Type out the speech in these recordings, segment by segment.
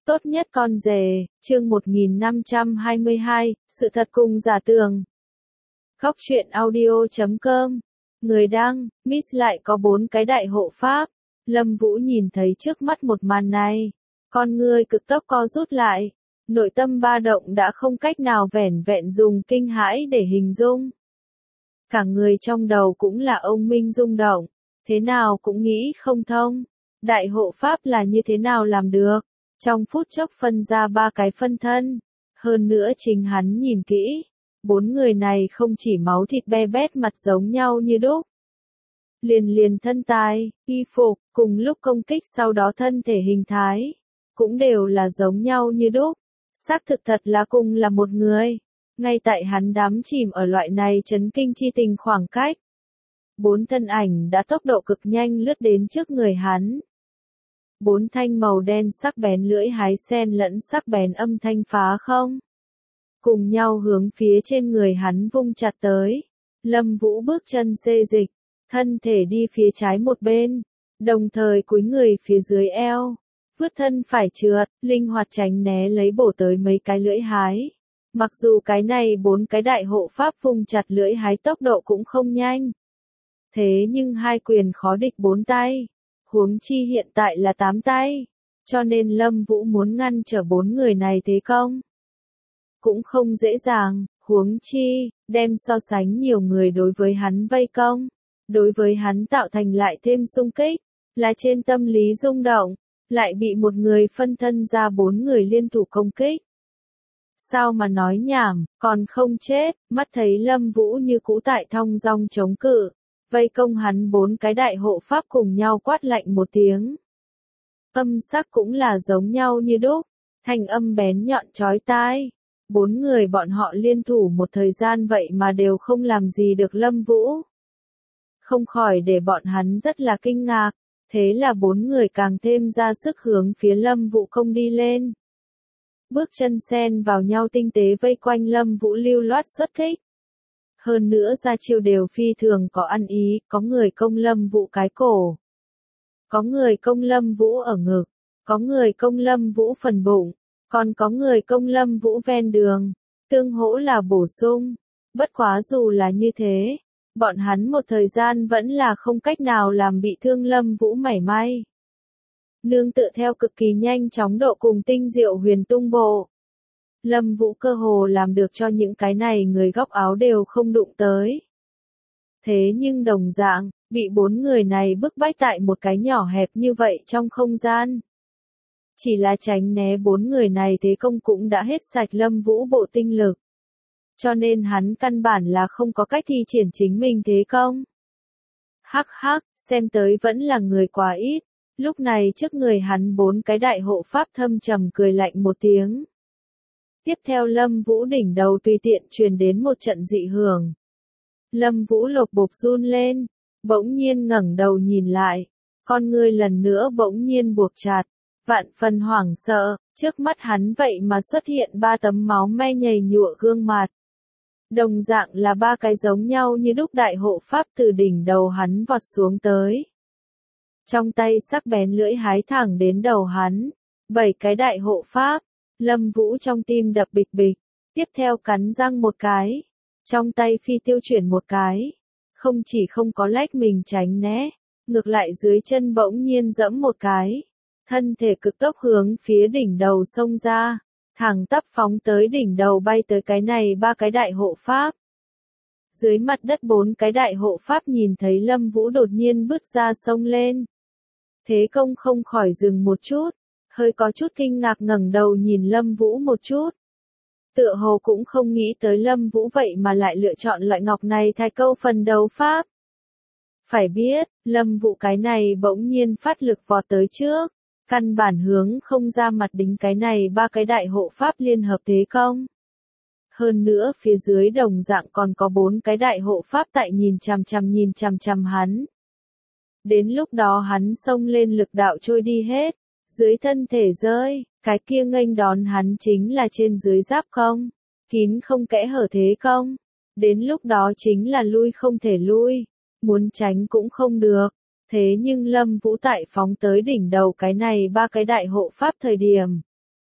Tốt nhất con rể, chương 1522, sự thật cùng giả tường. Góc truyện audio.com. Người đăng, Miss lại có 4 cái đại hộ pháp. Lâm Vũ nhìn thấy trước mắt một màn này. Con ngươi cực tốc co rút lại. Nội tâm ba động đã không cách nào vẻn vẹn dùng kinh hãi để hình dung. Cả người trong đầu cũng là ông minh rung động. Thế nào cũng nghĩ không thông. Đại hộ pháp là như thế nào làm được? Trong phút chốc phân ra 3 cái phân thân. Hơn nữa chính hắn nhìn kỹ. 4 người này không chỉ máu thịt be bét mặt giống nhau như đúc. Liền thân tài, y phục, cùng lúc công kích sau đó thân thể hình thái. Cũng đều là giống nhau như đúc. Xác thực thật là cùng là một người. Ngay tại hắn đắm chìm ở loại này chấn kinh chi tình khoảng cách. 4 thân ảnh đã tốc độ cực nhanh lướt đến trước người hắn. 4 thanh màu đen sắc bén lưỡi hái xen lẫn sắc bén âm thanh phá không. Cùng nhau hướng phía trên người hắn vung chặt tới. Lâm Vũ bước chân xê dịch, thân thể đi phía trái một bên, đồng thời cúi người phía dưới eo. Vướt thân phải trượt, linh hoạt tránh né lấy bổ tới mấy cái lưỡi hái. Mặc dù cái này 4 cái đại hộ pháp vung chặt lưỡi hái tốc độ cũng không nhanh. Thế nhưng 2 quyền khó địch 4 tay. Huống chi hiện tại là 8 tay. Cho nên Lâm Vũ muốn ngăn trở 4 người này thế công. Cũng không dễ dàng, huống chi, đem so sánh nhiều người đối với hắn vây công. Đối với hắn tạo thành lại thêm xung kích. Là trên tâm lý rung động. Lại bị một người phân thân ra 4 người liên thủ công kích. Sao mà nói nhảm, còn không chết, mắt thấy Lâm Vũ như cũ tại thong dong chống cự. Vây công hắn 4 cái đại hộ pháp cùng nhau quát lạnh một tiếng. Âm sắc cũng là giống nhau như đúc, thanh âm bén nhọn chói tai. 4 người bọn họ liên thủ một thời gian vậy mà đều không làm gì được Lâm Vũ. Không khỏi để bọn hắn rất là kinh ngạc, thế là 4 người càng thêm ra sức hướng phía Lâm Vũ công đi lên. Bước chân xen vào nhau tinh tế vây quanh Lâm Vũ lưu loát xuất kích. Hơn nữa ra chiêu đều phi thường có ăn ý, có người công Lâm Vũ cái cổ. Có người công Lâm Vũ ở ngực, có người công Lâm Vũ phần bụng, còn có người công Lâm Vũ ven đường, tương hỗ là bổ sung. Bất quá dù là như thế, bọn hắn một thời gian vẫn là không cách nào làm bị thương Lâm Vũ mảy may. Nương tựa theo cực kỳ nhanh chóng độ cùng tinh diệu huyền tung bộ. Lâm Vũ cơ hồ làm được cho những cái này người góc áo đều không đụng tới. Thế nhưng đồng dạng, bị 4 người này bức bách tại một cái nhỏ hẹp như vậy trong không gian. Chỉ là tránh né 4 người này thế công cũng đã hết sạch Lâm Vũ bộ tinh lực. Cho nên hắn căn bản là không có cách thi triển chính mình thế công. Hắc hắc, xem tới vẫn là người quá ít. Lúc này trước người hắn 4 cái đại hộ pháp thâm trầm cười lạnh một tiếng. Tiếp theo Lâm Vũ đỉnh đầu tùy tiện truyền đến một trận dị hưởng. Lâm Vũ lột bột run lên, bỗng nhiên ngẩng đầu nhìn lại, con ngươi lần nữa bỗng nhiên buộc chặt, vạn phần hoảng sợ, trước mắt hắn vậy mà xuất hiện 3 tấm máu me nhầy nhụa gương mặt. Đồng dạng là 3 cái giống nhau như đúc đại hộ pháp từ đỉnh đầu hắn vọt xuống tới. Trong tay sắc bén lưỡi hái thẳng đến đầu hắn, 7 cái đại hộ pháp. Lâm Vũ trong tim đập bịch bịch, tiếp theo cắn răng một cái, trong tay phi tiêu chuyển một cái, không chỉ không có lách mình tránh né, ngược lại dưới chân bỗng nhiên giẫm một cái, thân thể cực tốc hướng phía đỉnh đầu xông ra, thẳng tắp phóng tới đỉnh đầu bay tới cái này 3 cái đại hộ pháp. Dưới mặt đất 4 cái đại hộ pháp nhìn thấy Lâm Vũ đột nhiên bước ra xông lên. Thế công không khỏi dừng một chút. Hơi có chút kinh ngạc ngẩng đầu nhìn Lâm Vũ một chút. Tựa hồ cũng không nghĩ tới Lâm Vũ vậy mà lại lựa chọn loại ngọc này thay câu phần đấu pháp. Phải biết, Lâm Vũ cái này bỗng nhiên phát lực vọt tới trước, căn bản hướng không ra mặt đính cái này 3 cái đại hộ pháp liên hợp thế công. Hơn nữa phía dưới đồng dạng còn có 4 cái đại hộ pháp tại nhìn chằm chằm hắn. Đến lúc đó hắn xông lên lực đạo trôi đi hết. Dưới thân thể rơi, cái kia nghênh đón hắn chính là trên dưới giáp không, kín không kẽ hở thế công. Đến lúc đó chính là lui không thể lui, muốn tránh cũng không được. Thế nhưng Lâm Vũ tại phóng tới đỉnh đầu cái này 3 cái đại hộ pháp thời điểm.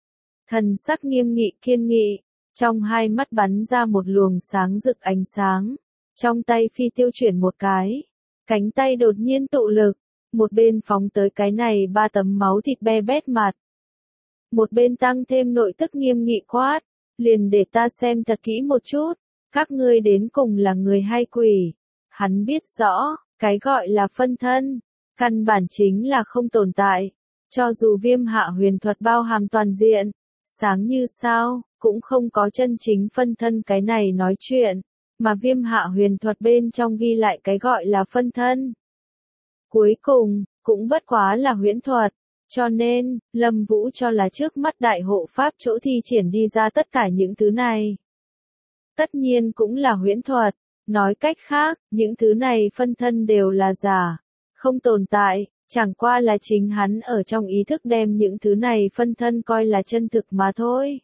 Thần sắc nghiêm nghị kiên nghị, trong hai mắt bắn ra một luồng sáng rực ánh sáng, trong tay phi tiêu chuyển một cái, cánh tay đột nhiên tụ lực, một bên phóng tới cái này 3 tấm máu thịt be bét mặt. Một bên tăng thêm nội tức nghiêm nghị quát, liền để ta xem thật kỹ một chút, các ngươi đến cùng là người hay quỷ. Hắn biết rõ, cái gọi là phân thân, căn bản chính là không tồn tại, cho dù Viêm Hạ huyền thuật bao hàm toàn diện, sáng như sao, cũng không có chân chính phân thân cái này nói chuyện, mà Viêm Hạ huyền thuật bên trong ghi lại cái gọi là phân thân. Cuối cùng, cũng bất quá là huyễn thuật, cho nên, Lâm Vũ cho là trước mắt đại hộ pháp chỗ thi triển đi ra tất cả những thứ này. Tất nhiên cũng là huyễn thuật, nói cách khác, những thứ này phân thân đều là giả, không tồn tại, chẳng qua là chính hắn ở trong ý thức đem những thứ này phân thân coi là chân thực mà thôi.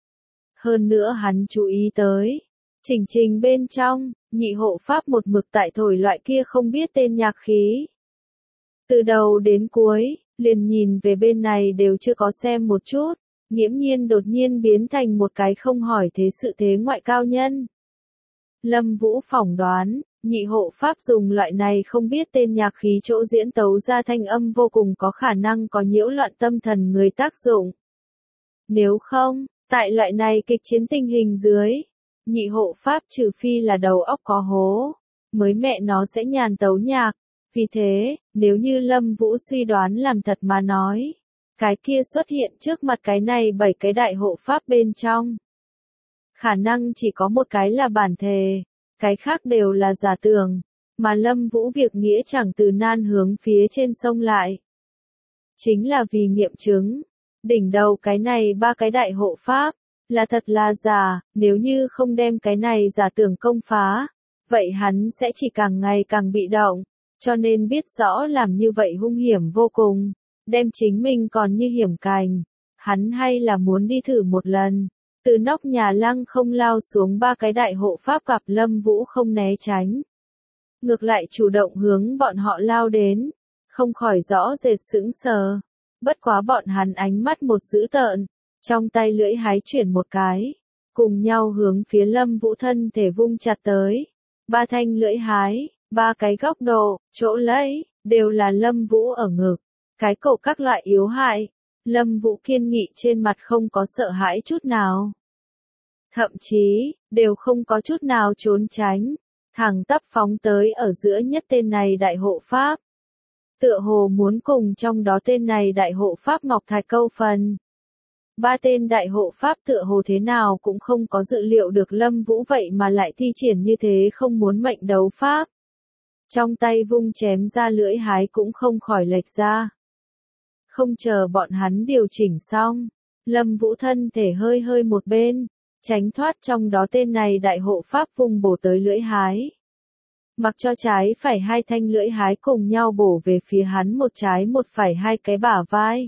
Hơn nữa hắn chú ý tới, trình trình bên trong, nhị hộ pháp một mực tại thổi loại kia không biết tên nhạc khí. Từ đầu đến cuối, liền nhìn về bên này đều chưa có xem một chút, nghiễm nhiên đột nhiên biến thành một cái không hỏi thế sự thế ngoại cao nhân. Lâm Vũ phỏng đoán, nhị hộ pháp dùng loại này không biết tên nhạc khí chỗ diễn tấu ra thanh âm vô cùng có khả năng có nhiễu loạn tâm thần người tác dụng. Nếu không, tại loại này kịch chiến tình hình dưới, nhị hộ pháp trừ phi là đầu óc có hố, mới mẹ nó sẽ nhàn tấu nhạc. Vì thế, nếu như Lâm Vũ suy đoán làm thật mà nói, cái kia xuất hiện trước mặt cái này 7 cái đại hộ pháp bên trong. Khả năng chỉ có một cái là bản thể, cái khác đều là giả tưởng, mà Lâm Vũ việc nghĩa chẳng từ nan hướng phía trên sông lại. Chính là vì nghiệm chứng, đỉnh đầu cái này 3 cái đại hộ pháp, là thật là giả, nếu như không đem cái này giả tưởng công phá, vậy hắn sẽ chỉ càng ngày càng bị động. Cho nên biết rõ làm như vậy hung hiểm vô cùng, đem chính mình còn như hiểm cành, hắn hay là muốn đi thử một lần. Từ nóc nhà lăng không lao xuống 3 cái đại hộ pháp gặp Lâm Vũ không né tránh. Ngược lại chủ động hướng bọn họ lao đến, không khỏi rõ rệt sững sờ. Bất quá bọn hắn ánh mắt một dữ tợn, trong tay lưỡi hái chuyển một cái, cùng nhau hướng phía Lâm Vũ thân thể vung chặt tới. 3 thanh lưỡi hái. 3 cái góc độ, chỗ lấy, đều là Lâm Vũ ở ngực. Cái cổ các loại yếu hại. Lâm Vũ kiên nghị trên mặt không có sợ hãi chút nào. Thậm chí, đều không có chút nào trốn tránh. Thẳng tắp phóng tới ở giữa nhất tên này đại hộ pháp. Tựa hồ muốn cùng trong đó tên này đại hộ pháp Ngọc Thạch câu phần. 3 tên đại hộ pháp tựa hồ thế nào cũng không có dự liệu được Lâm Vũ vậy mà lại thi triển như thế không muốn mệnh đấu pháp. Trong tay vung chém ra lưỡi hái cũng không khỏi lệch ra. Không chờ bọn hắn điều chỉnh xong, Lâm Vũ thân thể hơi hơi một bên, tránh thoát trong đó tên này đại hộ pháp vung bổ tới lưỡi hái. Mặc cho trái phải 2 thanh lưỡi hái cùng nhau bổ về phía hắn một trái một phải 2 cái bả vai.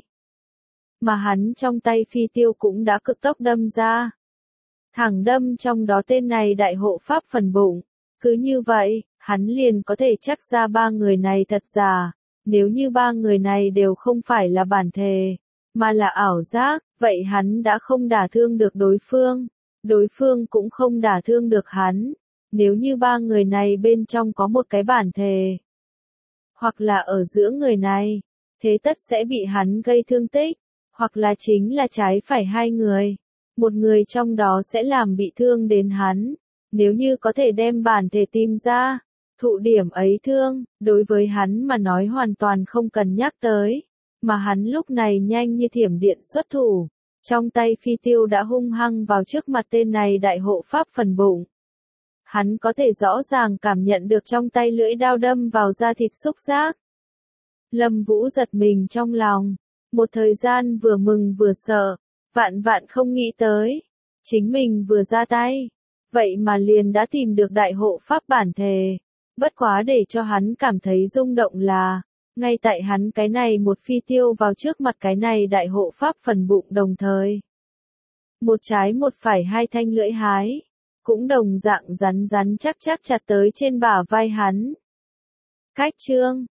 Mà hắn trong tay phi tiêu cũng đã cực tốc đâm ra. Thẳng đâm trong đó tên này đại hộ pháp phần bụng. Cứ như vậy, hắn liền có thể chắc ra 3 người này thật giả. Nếu như 3 người này đều không phải là bản thể, mà là ảo giác, vậy hắn đã không đả thương được đối phương cũng không đả thương được hắn. Nếu như 3 người này bên trong có một cái bản thể, hoặc là ở giữa người này, thế tất sẽ bị hắn gây thương tích, hoặc là chính là trái phải 2 người, một người trong đó sẽ làm bị thương đến hắn. Nếu như có thể đem bản thể tìm ra, thụ điểm ấy thương, đối với hắn mà nói hoàn toàn không cần nhắc tới, mà hắn lúc này nhanh như thiểm điện xuất thủ, trong tay phi tiêu đã hung hăng vào trước mặt tên này đại hộ pháp phần bụng. Hắn có thể rõ ràng cảm nhận được trong tay lưỡi đao đâm vào da thịt xúc giác. Lâm Vũ giật mình trong lòng, một thời gian vừa mừng vừa sợ, vạn vạn không nghĩ tới, chính mình vừa ra tay, vậy mà liền đã tìm được đại hộ pháp bản thể. Bất quá để cho hắn cảm thấy rung động là, ngay tại hắn cái này một phi tiêu vào trước mặt cái này đại hộ pháp phần bụng đồng thời. Một trái một phải 2 thanh lưỡi hái, cũng đồng dạng rắn rắn chắc chắc chặt tới trên bả vai hắn. Cách chương